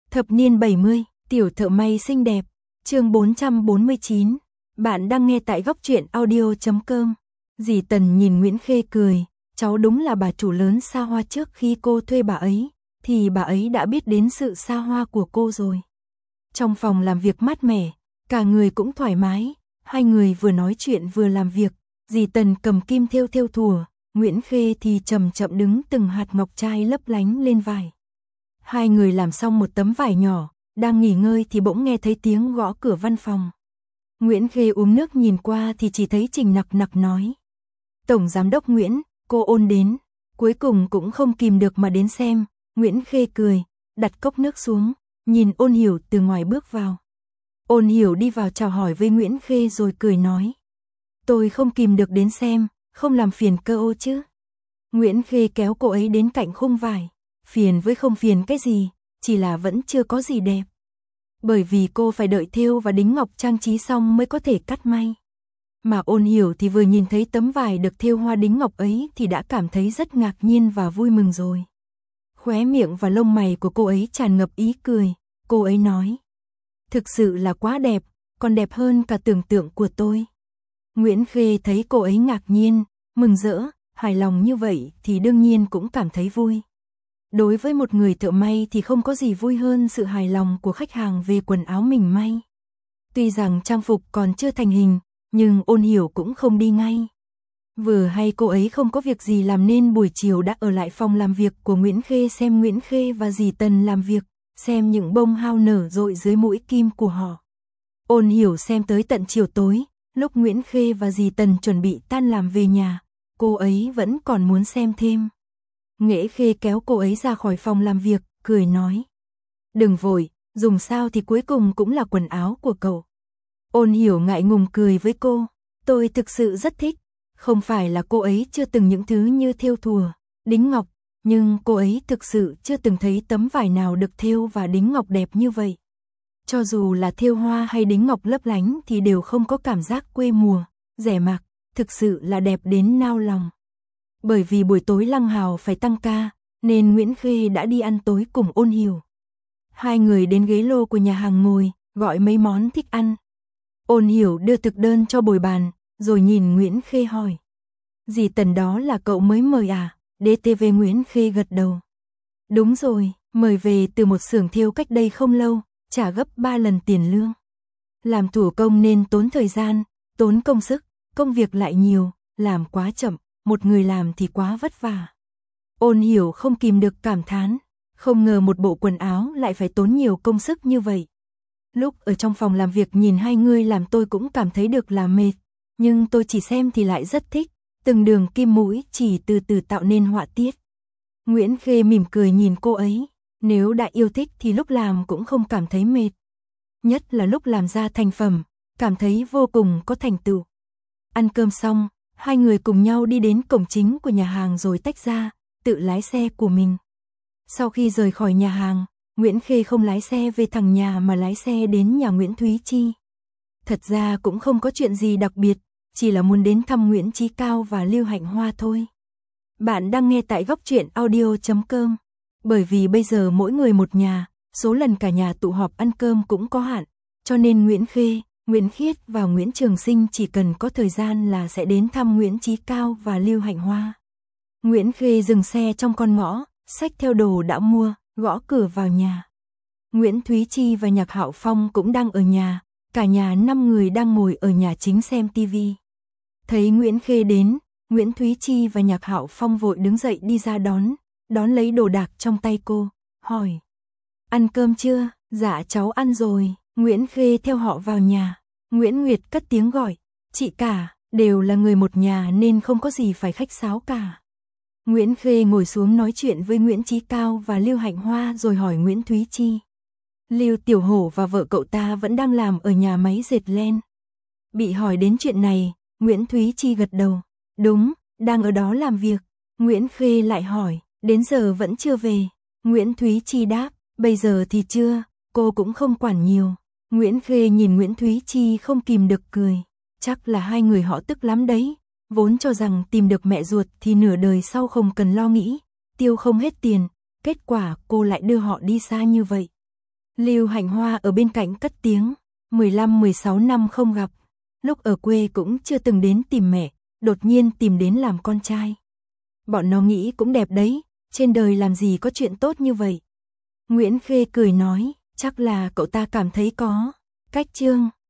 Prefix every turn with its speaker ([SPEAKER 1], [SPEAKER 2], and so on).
[SPEAKER 1] Thập niên 70, tiểu thợ may xinh đẹp, chương 449. Bạn đang nghe tại góc truyện audio.com. Dì Tần nhìn Nguyễn Khê cười, cháu đúng là bà chủ lớn xa hoa, trước khi cô thuê bà ấy, thì bà ấy đã biết đến sự xa hoa của cô rồi. Trong phòng làm việc mát mẻ, cả người cũng thoải mái, hai người vừa nói chuyện vừa làm việc, dì Tần cầm kim thêu thùa, Nguyễn Khê thì chậm chậm đứng từng hạt ngọc trai lấp lánh lên vải. Hai người làm xong một tấm vải nhỏ, đang nghỉ ngơi thì bỗng nghe thấy tiếng gõ cửa văn phòng. Nguyễn Khê uống nước nhìn qua thì chỉ thấy Trình Nặc Nặc nói: "Tổng giám đốc Nguyễn, cô Ôn đến." Cuối cùng cũng không kìm được mà đến xem. Nguyễn Khê cười, đặt cốc nước xuống, nhìn Ôn Hiểu từ ngoài bước vào. Ôn Hiểu đi vào chào hỏi với Nguyễn Khê rồi cười nói: "Tôi không kìm được đến xem, không làm phiền cơ ô chứ." Nguyễn Khê kéo cô ấy đến cạnh khung vải. Phiền với không phiền cái gì, chỉ là vẫn chưa có gì đẹp. Bởi vì cô phải đợi thêu và đính ngọc trang trí xong mới có thể cắt may. Mà Ôn Hiểu thì vừa nhìn thấy tấm vải được thêu hoa đính ngọc ấy thì đã cảm thấy rất ngạc nhiên và vui mừng rồi. Khóe miệng và lông mày của cô ấy tràn ngập ý cười, cô ấy nói: "Thực sự là quá đẹp, còn đẹp hơn cả tưởng tượng của tôi." Nguyễn Khê thấy cô ấy ngạc nhiên, mừng rỡ, hài lòng như vậy thì đương nhiên cũng cảm thấy vui. Đối với một người thợ may thì không có gì vui hơn sự hài lòng của khách hàng về quần áo mình may. Tuy rằng trang phục còn chưa thành hình, nhưng Ôn Hiểu cũng không đi ngay. Vừa hay cô ấy không có việc gì làm nên buổi chiều đã ở lại phòng làm việc của Nguyễn Khê xem Nguyễn Khê và dì Tần làm việc, xem những bông hoa nở rộ dưới mũi kim của họ. Ôn Hiểu xem tới tận chiều tối, lúc Nguyễn Khê và dì Tần chuẩn bị tan làm về nhà, cô ấy vẫn còn muốn xem thêm. Nghệ Khê kéo cô ấy ra khỏi phòng làm việc, cười nói: "Đừng vội, dùng sao thì cuối cùng cũng là quần áo của cậu." Ôn Hiểu ngại ngùng cười với cô: "Tôi thực sự rất thích." Không phải là cô ấy chưa từng những thứ như thêu thùa, đính ngọc, nhưng cô ấy thực sự chưa từng thấy tấm vải nào được thêu và đính ngọc đẹp như vậy. Cho dù là thêu hoa hay đính ngọc lấp lánh thì đều không có cảm giác quê mùa, rẻ mạt, thực sự là đẹp đến nao lòng. Bởi vì buổi tối Lăng Hào phải tăng ca, nên Nguyễn Khê đã đi ăn tối cùng Ôn Hiểu. Hai người đến ghế lô của nhà hàng ngồi, gọi mấy món thích ăn. Ôn Hiểu đưa thực đơn cho bồi bàn, rồi nhìn Nguyễn Khê hỏi: "Dì Tần đó là cậu mới mời à?" DTV Nguyễn Khê gật đầu. "Đúng rồi, mời về từ một xưởng thêu cách đây không lâu, trả gấp 3 lần tiền lương. Làm thủ công nên tốn thời gian, tốn công sức, công việc lại nhiều, làm quá chậm, một người làm thì quá vất vả." Ôn Hiểu không kìm được cảm thán, không ngờ một bộ quần áo lại phải tốn nhiều công sức như vậy. Lúc ở trong phòng làm việc nhìn hai người làm tôi cũng cảm thấy được là mệt, nhưng tôi chỉ xem thì lại rất thích, từng đường kim mũi chỉ từ từ tạo nên họa tiết. Nguyễn Khê mỉm cười nhìn cô ấy, nếu đã yêu thích thì lúc làm cũng không cảm thấy mệt. Nhất là lúc làm ra thành phẩm, cảm thấy vô cùng có thành tựu. Ăn cơm xong, hai người cùng nhau đi đến cổng chính của nhà hàng rồi tách ra, tự lái xe của mình. Sau khi rời khỏi nhà hàng, Nguyễn Khê không lái xe về thẳng nhà mà lái xe đến nhà Nguyễn Thúy Chi. Thật ra cũng không có chuyện gì đặc biệt, chỉ là muốn đến thăm Nguyễn Chí Cao và Lưu Hạnh Hoa thôi. Bạn đang nghe tại góc truyện audio.com. Bởi vì bây giờ mỗi người một nhà, số lần cả nhà tụ họp ăn cơm cũng có hạn, cho nên Nguyễn Khê, Nguyễn Khiết và Nguyễn Trường Sinh chỉ cần có thời gian là sẽ đến thăm Nguyễn Chí Cao và Lưu Hạnh Hoa. Nguyễn Khê dừng xe trong con ngõ, xách theo đồ đã mua, gõ cửa vào nhà. Nguyễn Thúy Chi và Nhạc Hạo Phong cũng đang ở nhà, cả nhà 5 người đang ngồi ở nhà chính xem tivi. Thấy Nguyễn Khê đến, Nguyễn Thúy Chi và Nhạc Hạo Phong vội đứng dậy đi ra đón lấy đồ đạc trong tay cô, hỏi: "Ăn cơm chưa?" "Dạ cháu ăn rồi." Nguyễn Khê theo họ vào nhà. Nguyễn Nguyệt cất tiếng gọi: "Chị cả." Đều là người một nhà nên không có gì phải khách sáo cả. Nguyễn Khê ngồi xuống nói chuyện với Nguyễn Chí Cao và Lưu Hạnh Hoa rồi hỏi Nguyễn Thúy Chi: "Lưu Tiểu Hổ và vợ cậu ta vẫn đang làm ở nhà máy dệt len?" Bị hỏi đến chuyện này, Nguyễn Thúy Chi gật đầu: "Đúng, đang ở đó làm việc." Nguyễn Khê lại hỏi: "Đến giờ vẫn chưa về?" Nguyễn Thúy Chi đáp: "Bây giờ thì chưa, cô cũng không quản nhiều." Nguyễn Khê nhìn Nguyễn Thúy Chi không kìm được cười, chắc là hai người họ tức lắm đấy, vốn cho rằng tìm được mẹ ruột thì nửa đời sau không cần lo nghĩ, tiêu không hết tiền, kết quả cô lại đưa họ đi xa như vậy. Lưu Hạnh Hoa ở bên cạnh cất tiếng, 15-16 năm không gặp, lúc ở quê cũng chưa từng đến tìm mẹ, đột nhiên tìm đến làm con trai. Bọn nó nghĩ cũng đẹp đấy, trên đời làm gì có chuyện tốt như vậy. Nguyễn Khê cười nói, chắc là cậu ta cảm thấy có cách Trương